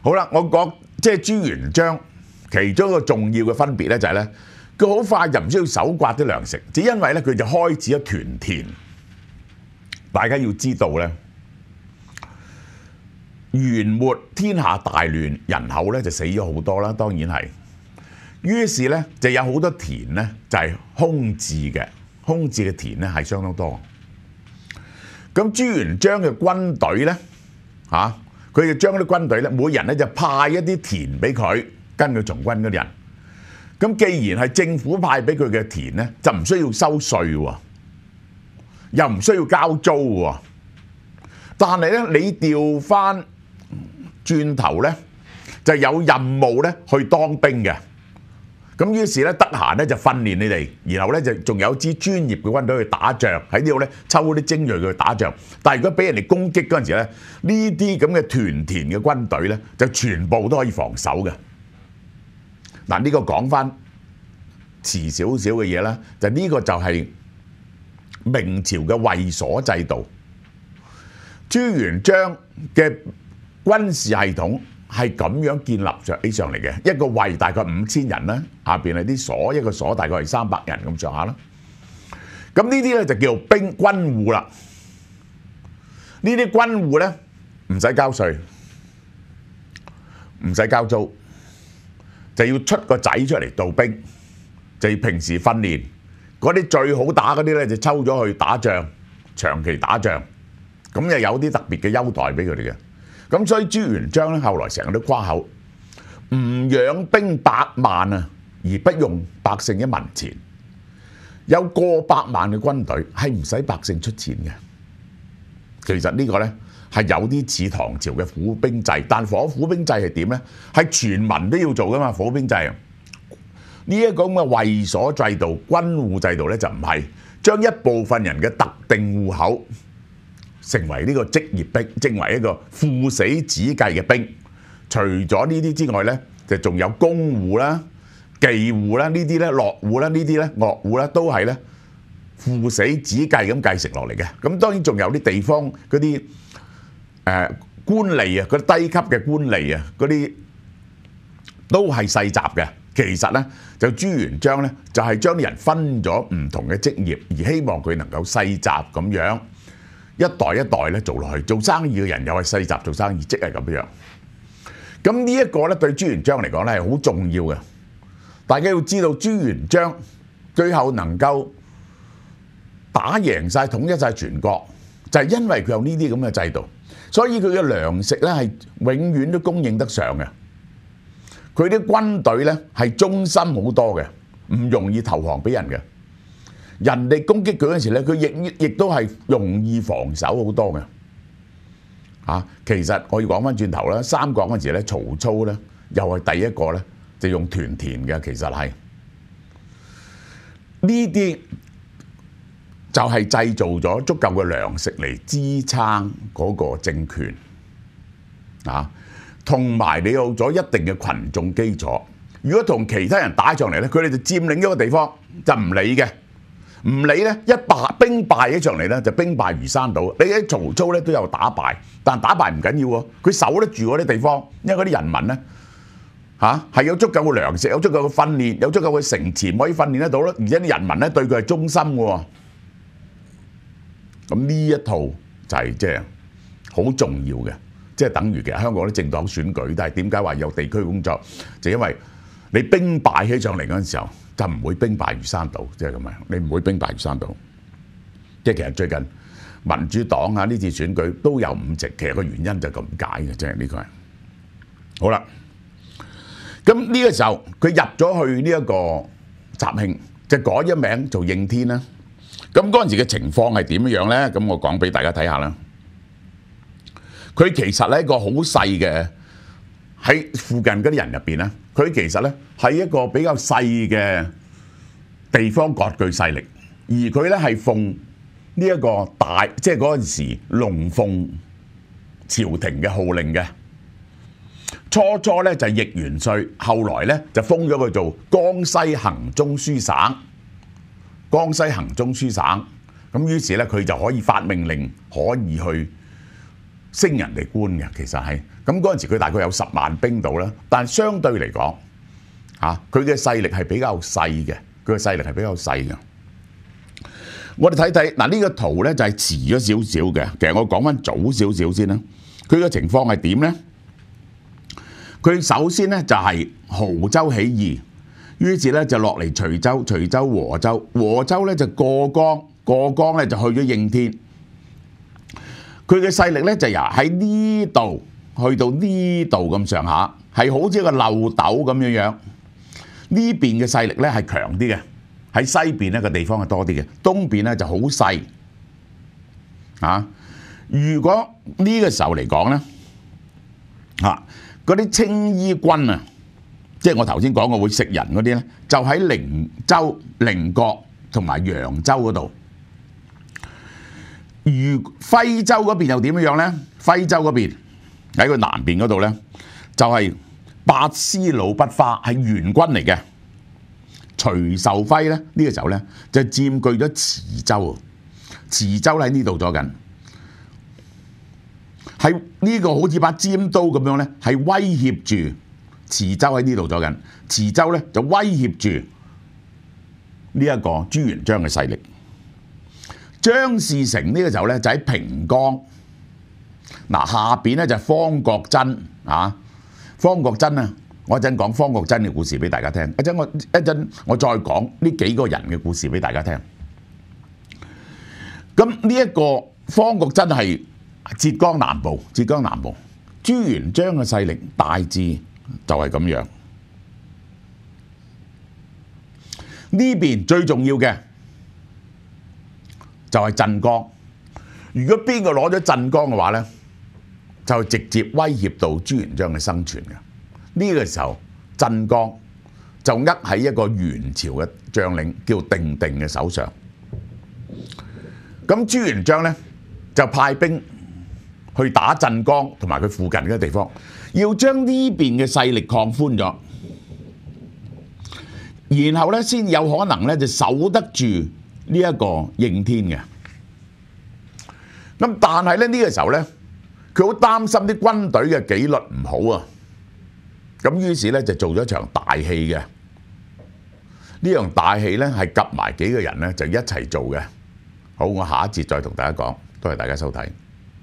好啦，我講即係朱元璋其中一個重要嘅分別咧，就係咧，佢好快就唔需要搜刮啲糧食，只因為咧佢就開始咗屯田。大家要知道咧，元末天下大亂，人口咧就死咗好多啦，當然係。於是咧就有好多田咧就係空置嘅，空置嘅田咧係相當多。咁朱元璋嘅軍隊咧佢就將啲軍隊咧，每人咧就派一啲田俾佢跟佢從軍嗰啲人。咁既然係政府派俾佢嘅田咧，就唔需要收稅喎，又唔需要交租喎。但係咧，你調翻轉頭咧，就有任務咧去當兵嘅。咁於是咧，得閒咧就訓練你哋，然後咧就仲有支專業嘅軍隊去打仗，喺呢度咧抽啲精鋭去打仗。但係如果俾人哋攻擊嗰陣時咧，呢啲咁嘅屯田嘅軍隊咧，就全部都可以防守嘅。嗱，呢個講翻遲少少嘅嘢啦，就呢個就係明朝嘅衛所制度。朱元璋嘅軍事系統係咁樣建立起上嚟嘅，一個衛大概5000人啦，下邊係啲所，一個所大概係300人咁上下啦。咁呢啲咧就叫做軍戶啦。呢啲軍戶咧唔使交稅，唔使交租，就要出個仔出嚟當兵，就要平時訓練。嗰啲最好打嗰啲咧就抽咗去打仗，長期打仗，咁又有啲特別嘅優待俾佢哋嘅。咁所以朱元璋咧後來成日都誇口，唔養兵百萬啊，而不用百姓一文錢。有過百萬嘅軍隊係唔使百姓出錢嘅。其實呢個咧係有啲似唐朝嘅府兵制，但府兵制係點咧？係全民都要做噶嘛，府兵制。呢一個咁嘅衛所制度、軍戶制度咧就唔係將一部分人嘅特定戶口成為呢個職業兵，成為一個父死子繼嘅兵。除咗呢啲之外咧，就仲有公戶啦、妓戶啦，呢啲咧落戶啦，呢啲咧樂戶啦，都係咧父死子繼咁繼承落嚟嘅。咁當然仲有啲地方嗰啲官吏啊，嗰啲低級嘅官吏啊，嗰啲都係世襲嘅。其實咧就朱元璋咧就係將啲人分咗唔同嘅職業，而希望佢能夠世襲咁樣一代一代咧做落去。做生意嘅人又係世襲做生意，即係咁樣。咁呢一個咧對朱元璋嚟講咧係好重要嘅。大家要知道朱元璋最後能夠打贏晒、統一晒全國，就係因為佢有呢啲咁嘅制度，所以佢嘅糧食咧係永遠都供應得上嘅。佢啲軍隊咧係忠心好多嘅，唔容易投降俾人嘅。人哋攻擊佢嗰陣時咧，佢亦都係容易防守好多嘅。其實我要講翻轉頭啦，三國嗰陣時咧，曹操咧又係第一個咧就用屯田嘅。其實係呢啲就係製造咗足夠嘅糧食嚟支撐嗰個政權同埋你有咗一定嘅群眾基礎。如果同其他人打上嚟咧，佢哋就佔領咗個地方就唔理嘅，唔理咧一兵敗起上嚟咧就兵敗如山倒。你喺曹操咧都有打敗，但打敗唔緊要喎，佢守得住嗰啲地方，因為嗰啲人民咧係有足夠嘅糧食，有足夠嘅訓練，有足夠嘅城池可以訓練得到咯。而且啲人民咧對佢係忠心嘅喎。咁呢一套就係即係好重要嘅。即係等於其實香港啲政黨選舉，但係點解話有地區工作？就因為你兵敗起上嚟嗰陣時候，就唔會兵敗如山倒，即係咁樣。你唔會兵敗如山倒。即係其實最近民主黨呢次選舉都有5席，其實個原因就咁解嘅，即係呢個係。好啦，咁呢個時候佢入咗去呢一個雜慶，就改咗名做應天啦。咁嗰陣時嘅情況係點樣咧？咁我講俾大家睇下啦。佢其實係一個好細嘅，喺附近嗰啲人入邊咧，佢其實咧係一個比較細嘅地方割據勢力，而佢咧係奉呢一個大，即係嗰陣時龍鳳朝廷嘅號令嘅。初咧就係易元帥，後來咧就封咗佢做江西行中書省。江西行中書省，咁於是咧佢就可以發命令，可以去升人哋官嘅，其實係咁嗰陣時佢大概有10萬兵到啦，但相對嚟講佢嘅勢力係比較細嘅，我哋睇睇嗱呢個圖咧就係遲咗少少嘅，其實我講翻早少少先啦。佢嘅情況係點咧？佢首先咧就係亳州起義，於是咧就落嚟徐州、徐州和州，和州咧就過江咧就去咗應天。佢嘅勢力咧就由喺呢度去到呢度咁上下，係好似一個漏斗咁樣樣。呢邊嘅勢力咧係強啲嘅，喺西邊咧個地方係多啲嘅，東邊咧就好細。如果呢個時候嚟講咧，嗰啲青衣軍啊，即係我頭先講過會食人嗰啲咧，就喺靈州、靈閣同埋揚州嗰度。而徽州嗰邊又點樣咧？徽州嗰邊喺佢南邊嗰度咧，就係八師老筆花係元軍嚟嘅。徐壽輝咧呢個時候咧就佔據咗池州，池州喺呢度咗緊，係呢個好似把尖刀咁樣咧，係威脅住池州喺呢度咗緊，池州咧就威脅住呢一個朱元璋嘅勢力。張士誠呢個時候咧就喺平江，下邊咧就係方國珍方國珍啊，我一陣講方國珍嘅故事俾大家聽，一陣我再講呢幾個人嘅故事俾大家聽。咁呢一個方國珍係浙江南部，朱元璋嘅勢力大致就係咁樣。呢邊最重要嘅就係鎮江，如果邊個攞咗鎮江嘅話咧，就直接威脅到朱元璋嘅生存嘅。呢個時候鎮江就握喺一個元朝嘅將領叫定定嘅手上。咁朱元璋咧就派兵去打鎮江同埋佢附近嘅地方，要將呢邊嘅勢力擴寬咗，然後咧先有可能咧就守得住呢一個應天嘅。咁但係咧呢個時候咧，佢好擔心啲軍隊嘅紀律唔好啊。咁於是咧就做咗一場大戲嘅。呢場大戲咧係夾埋幾個人咧就一齊做嘅。好，我下一節再同大家講，多謝大家收睇。